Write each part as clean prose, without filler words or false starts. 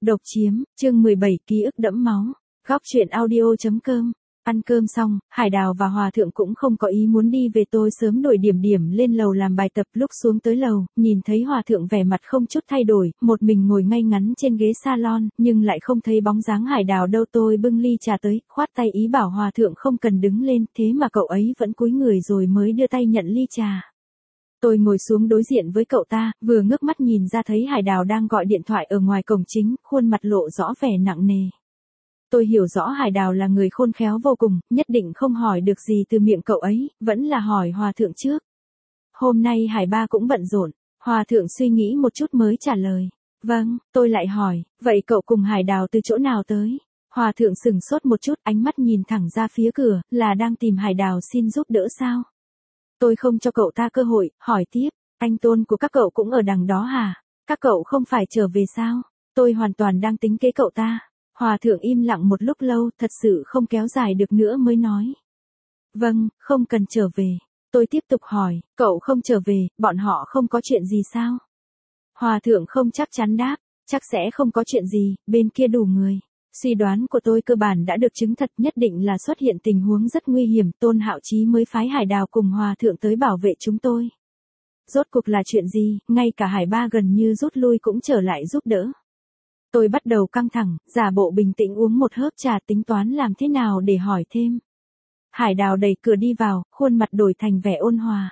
Độc chiếm, chương 17 ký ức đẫm máu. Góc truyện audio.com. Ăn cơm xong, Hải Đào và Hòa Thượng cũng không có ý muốn đi về, tôi sớm đuổi Điểm Điểm lên lầu làm bài tập. Lúc xuống tới lầu, nhìn thấy Hòa Thượng vẻ mặt không chút thay đổi, một mình ngồi ngay ngắn trên ghế salon, nhưng lại không thấy bóng dáng Hải Đào đâu. Tôi bưng ly trà tới, khoát tay ý bảo Hòa Thượng không cần đứng lên, thế mà cậu ấy vẫn cúi người rồi mới đưa tay nhận ly trà. Tôi ngồi xuống đối diện với cậu ta, vừa ngước mắt nhìn ra thấy Hải Đào đang gọi điện thoại ở ngoài cổng chính, khuôn mặt lộ rõ vẻ nặng nề. Tôi hiểu rõ Hải Đào là người khôn khéo vô cùng, nhất định không hỏi được gì từ miệng cậu ấy, vẫn là hỏi Hòa Thượng trước. Hôm nay Hải ba cũng bận rộn, Hòa Thượng suy nghĩ một chút mới trả lời. Vâng, tôi lại hỏi, vậy cậu cùng Hải Đào từ chỗ nào tới? Hòa Thượng sửng sốt một chút, ánh mắt nhìn thẳng ra phía cửa, là đang tìm Hải Đào xin giúp đỡ sao? Tôi không cho cậu ta cơ hội, hỏi tiếp, anh Tôn của các cậu cũng ở đằng đó hả? Các cậu không phải trở về sao? Tôi hoàn toàn đang tính kế cậu ta. Hòa Thượng im lặng một lúc lâu, thật sự không kéo dài được nữa mới nói. Vâng, không cần trở về. Tôi tiếp tục hỏi, cậu không trở về, bọn họ không có chuyện gì sao? Hòa Thượng không chắc chắn đáp, chắc sẽ không có chuyện gì, bên kia đủ người. Suy đoán của tôi cơ bản đã được chứng thật, nhất định là xuất hiện tình huống rất nguy hiểm, Tôn Hạo Chí mới phái Hải Đào cùng Hòa Thượng tới bảo vệ chúng tôi. Rốt cuộc là chuyện gì, ngay cả Hải ba gần như rút lui cũng trở lại giúp đỡ. Tôi bắt đầu căng thẳng, giả bộ bình tĩnh uống một hớp trà, tính toán làm thế nào để hỏi thêm. Hải Đào đẩy cửa đi vào, khuôn mặt đổi thành vẻ ôn hòa.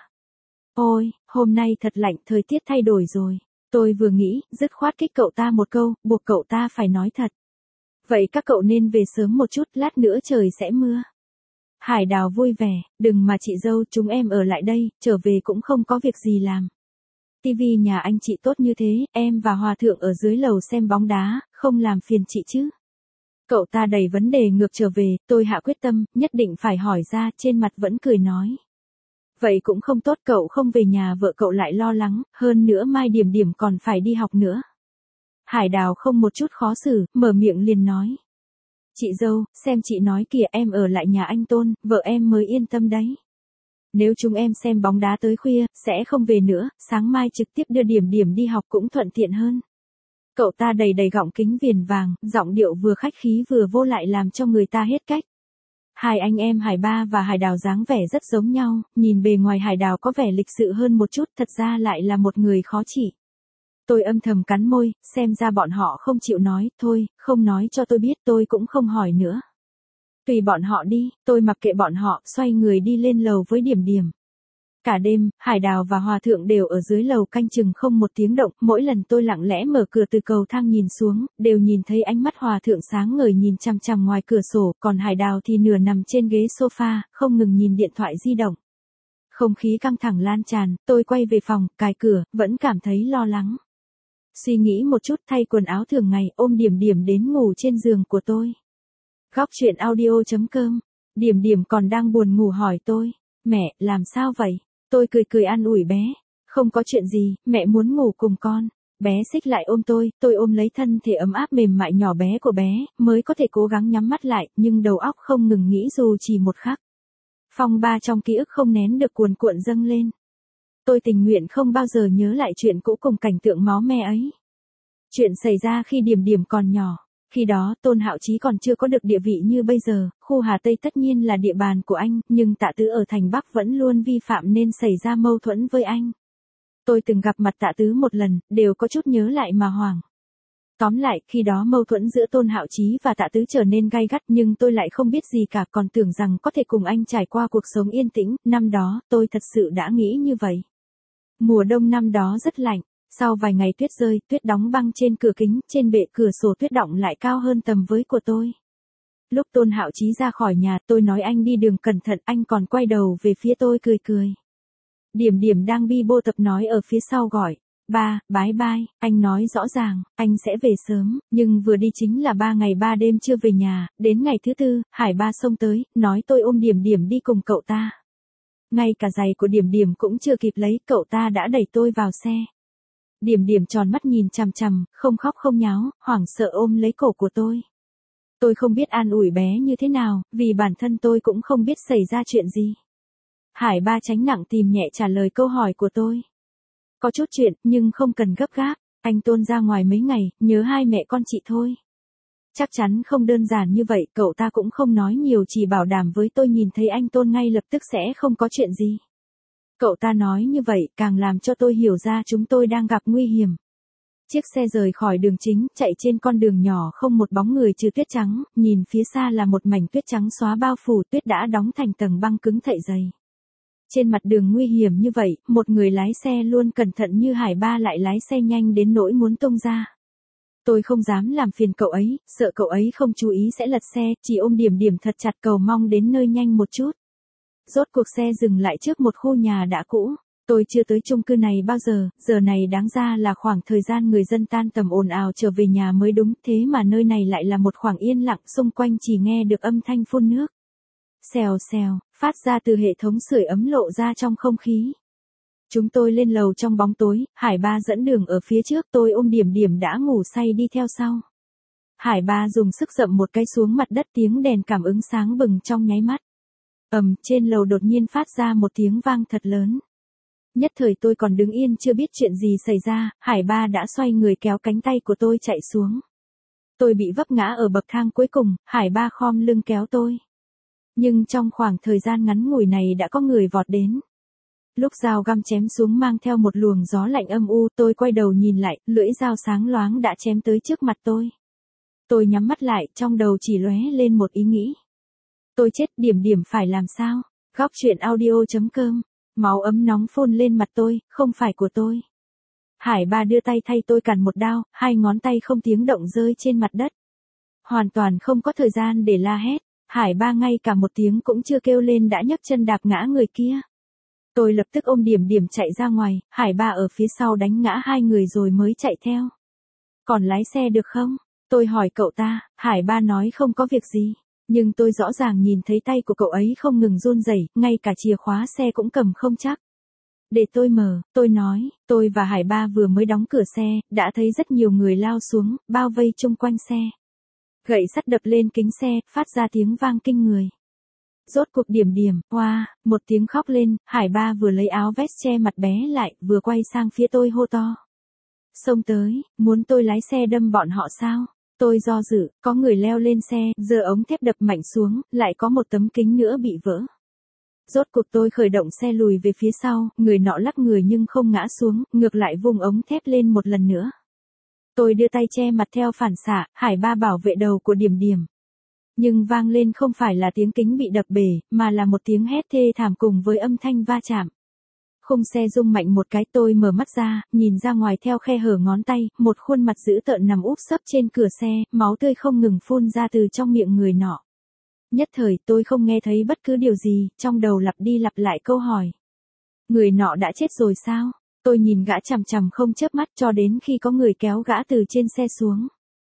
Ôi, hôm nay thật lạnh, thời tiết thay đổi rồi. Tôi vừa nghĩ, dứt khoát kích cậu ta một câu, buộc cậu ta phải nói thật. Vậy các cậu nên về sớm một chút, lát nữa trời sẽ mưa. Hải Đào vui vẻ, đừng mà chị dâu, chúng em ở lại đây, trở về cũng không có việc gì làm. Tivi nhà anh chị tốt như thế, em và Hòa Thượng ở dưới lầu xem bóng đá, không làm phiền chị chứ. Cậu ta đẩy vấn đề ngược trở về, tôi hạ quyết tâm, nhất định phải hỏi ra, trên mặt vẫn cười nói. Vậy cũng không tốt, cậu không về nhà vợ cậu lại lo lắng, hơn nữa mai Điểm Điểm còn phải đi học nữa. Hải Đào không một chút khó xử, mở miệng liền nói. Chị dâu, xem chị nói kìa, em ở lại nhà anh Tôn, vợ em mới yên tâm đấy. Nếu chúng em xem bóng đá tới khuya, sẽ không về nữa, sáng mai trực tiếp đưa Điểm Điểm đi học cũng thuận tiện hơn. Cậu ta đầy đầy gọng kính viền vàng, giọng điệu vừa khách khí vừa vô lại làm cho người ta hết cách. Hai anh em Hải ba và Hải Đào dáng vẻ rất giống nhau, nhìn bề ngoài Hải Đào có vẻ lịch sự hơn một chút, thật ra lại là một người khó trị. Tôi âm thầm cắn môi, xem ra bọn họ không chịu nói, thôi, không nói cho tôi biết, tôi cũng không hỏi nữa. Tùy bọn họ đi, tôi mặc kệ bọn họ, xoay người đi lên lầu với Điểm Điểm. Cả đêm, Hải Đào và Hòa Thượng đều ở dưới lầu canh chừng không một tiếng động, mỗi lần tôi lặng lẽ mở cửa từ cầu thang nhìn xuống, đều nhìn thấy ánh mắt Hòa Thượng sáng ngời nhìn chằm chằm ngoài cửa sổ, còn Hải Đào thì nửa nằm trên ghế sofa, không ngừng nhìn điện thoại di động. Không khí căng thẳng lan tràn, tôi quay về phòng, cài cửa, vẫn cảm thấy lo lắng. Suy nghĩ một chút, thay quần áo thường ngày, ôm Điểm Điểm đến ngủ trên giường của tôi. Góc truyện audio.com. Điểm Điểm còn đang buồn ngủ hỏi tôi, mẹ, làm sao vậy? Tôi cười cười an ủi bé, không có chuyện gì, mẹ muốn ngủ cùng con. Bé xích lại ôm tôi ôm lấy thân thể ấm áp mềm mại nhỏ bé của bé, mới có thể cố gắng nhắm mắt lại, nhưng đầu óc không ngừng nghĩ dù chỉ một khắc. Phong ba trong ký ức không nén được cuồn cuộn dâng lên. Tôi tình nguyện không bao giờ nhớ lại chuyện cũ cùng cảnh tượng máu me ấy. Chuyện xảy ra khi Điểm Điểm còn nhỏ. Khi đó, Tôn Hạo Chí còn chưa có được địa vị như bây giờ, khu Hà Tây tất nhiên là địa bàn của anh, nhưng Tạ Tứ ở thành Bắc vẫn luôn vi phạm nên xảy ra mâu thuẫn với anh. Tôi từng gặp mặt Tạ Tứ một lần, đều có chút nhớ lại mà hoảng. Tóm lại, khi đó mâu thuẫn giữa Tôn Hạo Chí và Tạ Tứ trở nên gay gắt, nhưng tôi lại không biết gì cả, còn tưởng rằng có thể cùng anh trải qua cuộc sống yên tĩnh. Năm đó, tôi thật sự đã nghĩ như vậy. Mùa đông năm đó rất lạnh. Sau vài ngày tuyết rơi, tuyết đóng băng trên cửa kính, trên bệ cửa sổ tuyết đọng lại cao hơn tầm với của tôi. Lúc Tôn Hạo Chí ra khỏi nhà, tôi nói anh đi đường cẩn thận, anh còn quay đầu về phía tôi cười cười. Điểm Điểm đang bi bô tập nói ở phía sau gọi, ba, bye bye, anh nói rõ ràng, anh sẽ về sớm, nhưng vừa đi chính là 3 ngày 3 đêm chưa về nhà, đến ngày thứ tư, Hải ba xông tới, nói tôi ôm Điểm Điểm đi cùng cậu ta. Ngay cả giày của Điểm Điểm cũng chưa kịp lấy, cậu ta đã đẩy tôi vào xe. Điểm Điểm tròn mắt nhìn chằm chằm, không khóc không nháo, hoảng sợ ôm lấy cổ của tôi. Tôi không biết an ủi bé như thế nào, vì bản thân tôi cũng không biết xảy ra chuyện gì. Hải ba tránh nặng tìm nhẹ trả lời câu hỏi của tôi. Có chút chuyện, nhưng không cần gấp gáp. Anh Tôn ra ngoài mấy ngày, nhớ hai mẹ con chị thôi. Chắc chắn không đơn giản như vậy, cậu ta cũng không nói nhiều, chỉ bảo đảm với tôi nhìn thấy anh Tôn ngay lập tức sẽ không có chuyện gì. Cậu ta nói như vậy càng làm cho tôi hiểu ra chúng tôi đang gặp nguy hiểm. Chiếc xe rời khỏi đường chính, chạy trên con đường nhỏ không một bóng người trừ tuyết trắng, nhìn phía xa là một mảnh tuyết trắng xóa bao phủ, tuyết đã đóng thành tầng băng cứng thậy dày. Trên mặt đường nguy hiểm như vậy, một người lái xe luôn cẩn thận như Hải Ba lại lái xe nhanh đến nỗi muốn tung ra. Tôi không dám làm phiền cậu ấy, sợ cậu ấy không chú ý sẽ lật xe, chỉ ôm Điểm Điểm thật chặt cầu mong đến nơi nhanh một chút. Rốt cuộc xe dừng lại trước một khu nhà đã cũ. Tôi chưa tới chung cư này bao giờ, giờ này đáng ra là khoảng thời gian người dân tan tầm ồn ào trở về nhà mới đúng, thế mà nơi này lại là một khoảng yên lặng, xung quanh chỉ nghe được âm thanh phun nước. Xèo xèo, phát ra từ hệ thống sưởi ấm lộ ra trong không khí. Chúng tôi lên lầu trong bóng tối, Hải Ba dẫn đường ở phía trước, tôi ôm Điểm Điểm đã ngủ say đi theo sau. Hải Ba dùng sức dậm một cái xuống mặt đất, tiếng đèn cảm ứng sáng bừng trong nháy mắt. Trên lầu đột nhiên phát ra một tiếng vang thật lớn. Nhất thời tôi còn đứng yên chưa biết chuyện gì xảy ra, Hải Ba đã xoay người kéo cánh tay của tôi chạy xuống. Tôi bị vấp ngã ở bậc thang cuối cùng, Hải Ba khom lưng kéo tôi. Nhưng trong khoảng thời gian ngắn ngủi này đã có người vọt đến. Lúc dao găm chém xuống mang theo một luồng gió lạnh âm u, tôi quay đầu nhìn lại, lưỡi dao sáng loáng đã chém tới trước mặt tôi. Tôi nhắm mắt lại, trong đầu chỉ lóe lên một ý nghĩ. Tôi chết, Điểm Điểm phải làm sao? Góc truyện audio.com. Máu ấm nóng phun lên mặt tôi, không phải của tôi. Hải Ba đưa tay thay tôi cản một đao, hai ngón tay không tiếng động rơi trên mặt đất. Hoàn toàn không có thời gian để la hét, Hải Ba ngay cả một tiếng cũng chưa kêu lên đã nhấc chân đạp ngã người kia. Tôi lập tức ôm Điểm Điểm chạy ra ngoài, Hải Ba ở phía sau đánh ngã hai người rồi mới chạy theo. Còn lái xe được không? Tôi hỏi cậu ta, Hải Ba nói không có việc gì. Nhưng tôi rõ ràng nhìn thấy tay của cậu ấy không ngừng run rẩy, ngay cả chìa khóa xe cũng cầm không chắc. Để tôi mở, tôi nói, tôi và Hải Ba vừa mới đóng cửa xe, đã thấy rất nhiều người lao xuống, bao vây chung quanh xe. Gậy sắt đập lên kính xe, phát ra tiếng vang kinh người. Rốt cuộc Điểm Điểm, hoa, một tiếng khóc lên, Hải Ba vừa lấy áo vest che mặt bé lại, vừa quay sang phía tôi hô to. Xông tới, muốn tôi lái xe đâm bọn họ sao? Tôi do dự, có người leo lên xe, giơ ống thép đập mạnh xuống, lại có một tấm kính nữa bị vỡ. Rốt cuộc tôi khởi động xe lùi về phía sau, người nọ lắc người nhưng không ngã xuống, ngược lại vung ống thép lên một lần nữa. Tôi đưa tay che mặt theo phản xạ, Hải Ba bảo vệ đầu của Điểm Điểm. Nhưng vang lên không phải là tiếng kính bị đập bể, mà là một tiếng hét thê thảm cùng với âm thanh va chạm. Khung xe rung mạnh một cái, tôi mở mắt ra, nhìn ra ngoài theo khe hở ngón tay, một khuôn mặt dữ tợn nằm úp sấp trên cửa xe, máu tươi không ngừng phun ra từ trong miệng người nọ. Nhất thời tôi không nghe thấy bất cứ điều gì, trong đầu lặp đi lặp lại câu hỏi. Người nọ đã chết rồi sao? Tôi nhìn gã chằm chằm không chớp mắt cho đến khi có người kéo gã từ trên xe xuống.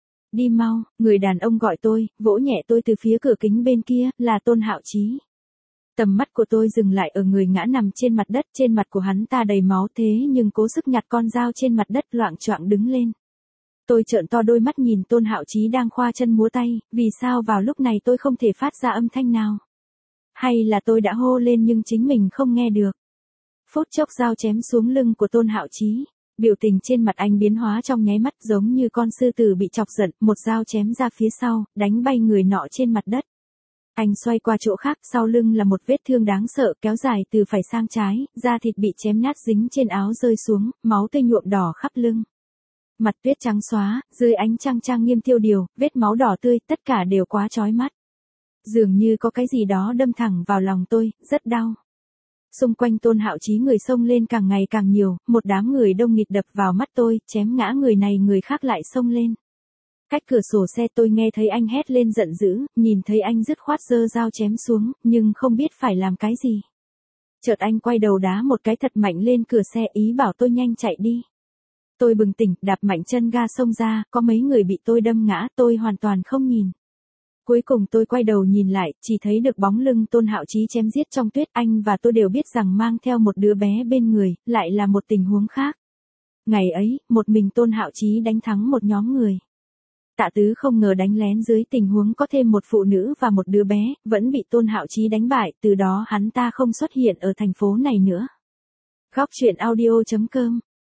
Đi mau, người đàn ông gọi tôi, vỗ nhẹ tôi từ phía cửa kính bên kia, là Tôn Hạo Chí. Tầm mắt của tôi dừng lại ở người ngã nằm trên mặt đất, trên mặt của hắn ta đầy máu thế nhưng cố sức nhặt con dao trên mặt đất, loạng choạng đứng lên. Tôi trợn to đôi mắt nhìn Tôn Hạo Chí đang khoa chân múa tay, vì sao vào lúc này tôi không thể phát ra âm thanh nào? Hay là tôi đã hô lên nhưng chính mình không nghe được? Phút chốc dao chém xuống lưng của Tôn Hạo Chí. Biểu tình trên mặt anh biến hóa trong nháy mắt, giống như con sư tử bị chọc giận, một dao chém ra phía sau, đánh bay người nọ trên mặt đất. Anh xoay qua chỗ khác, sau lưng là một vết thương đáng sợ kéo dài từ phải sang trái, da thịt bị chém nát dính trên áo rơi xuống, máu tươi nhuộm đỏ khắp lưng. Mặt tuyết trắng xóa, dưới ánh trăng trang nghiêm tiêu điều, vết máu đỏ tươi, tất cả đều quá chói mắt. Dường như có cái gì đó đâm thẳng vào lòng tôi, rất đau. Xung quanh Tôn Hạo Chí người xông lên càng ngày càng nhiều, một đám người đông nghịt đập vào mắt tôi, chém ngã người này người khác lại xông lên. Cách cửa sổ xe tôi nghe thấy anh hét lên giận dữ, nhìn thấy anh dứt khoát giơ dao chém xuống, nhưng không biết phải làm cái gì. Chợt anh quay đầu đá một cái thật mạnh lên cửa xe, ý bảo tôi nhanh chạy đi. Tôi bừng tỉnh, đạp mạnh chân ga xông ra, có mấy người bị tôi đâm ngã, tôi hoàn toàn không nhìn. Cuối cùng tôi quay đầu nhìn lại, chỉ thấy được bóng lưng Tôn Hạo Chí chém giết trong tuyết. Anh và tôi đều biết rằng mang theo một đứa bé bên người, lại là một tình huống khác. Ngày ấy, một mình Tôn Hạo Chí đánh thắng một nhóm người. Tạ Tứ không ngờ đánh lén dưới tình huống có thêm một phụ nữ và một đứa bé, vẫn bị Tôn Hạo Chí đánh bại, từ đó hắn ta không xuất hiện ở thành phố này nữa. Góc truyện audio.com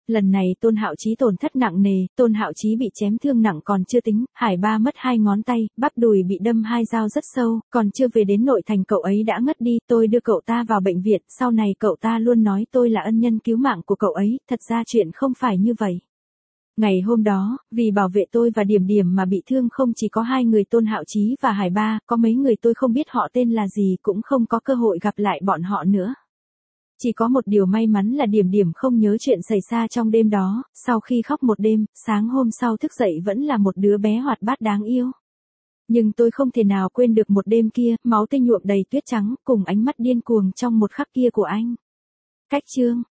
Lần này Tôn Hạo Chí tổn thất nặng nề, Tôn Hạo Chí bị chém thương nặng còn chưa tính, Hải Ba mất 2 ngón tay, bắp đùi bị đâm 2 dao rất sâu, còn chưa về đến nội thành cậu ấy đã ngất đi, tôi đưa cậu ta vào bệnh viện, sau này cậu ta luôn nói tôi là ân nhân cứu mạng của cậu ấy, thật ra chuyện không phải như vậy. Ngày hôm đó, vì bảo vệ tôi và Điểm Điểm mà bị thương không chỉ có 2 người Tôn Hạo Chí và Hải Ba, có mấy người tôi không biết họ tên là gì cũng không có cơ hội gặp lại bọn họ nữa. Chỉ có một điều may mắn là Điểm Điểm không nhớ chuyện xảy ra trong đêm đó, sau khi khóc một đêm, sáng hôm sau thức dậy vẫn là một đứa bé hoạt bát đáng yêu. Nhưng tôi không thể nào quên được một đêm kia, máu tươi nhuộm đầy tuyết trắng, cùng ánh mắt điên cuồng trong một khắc kia của anh. Cách chương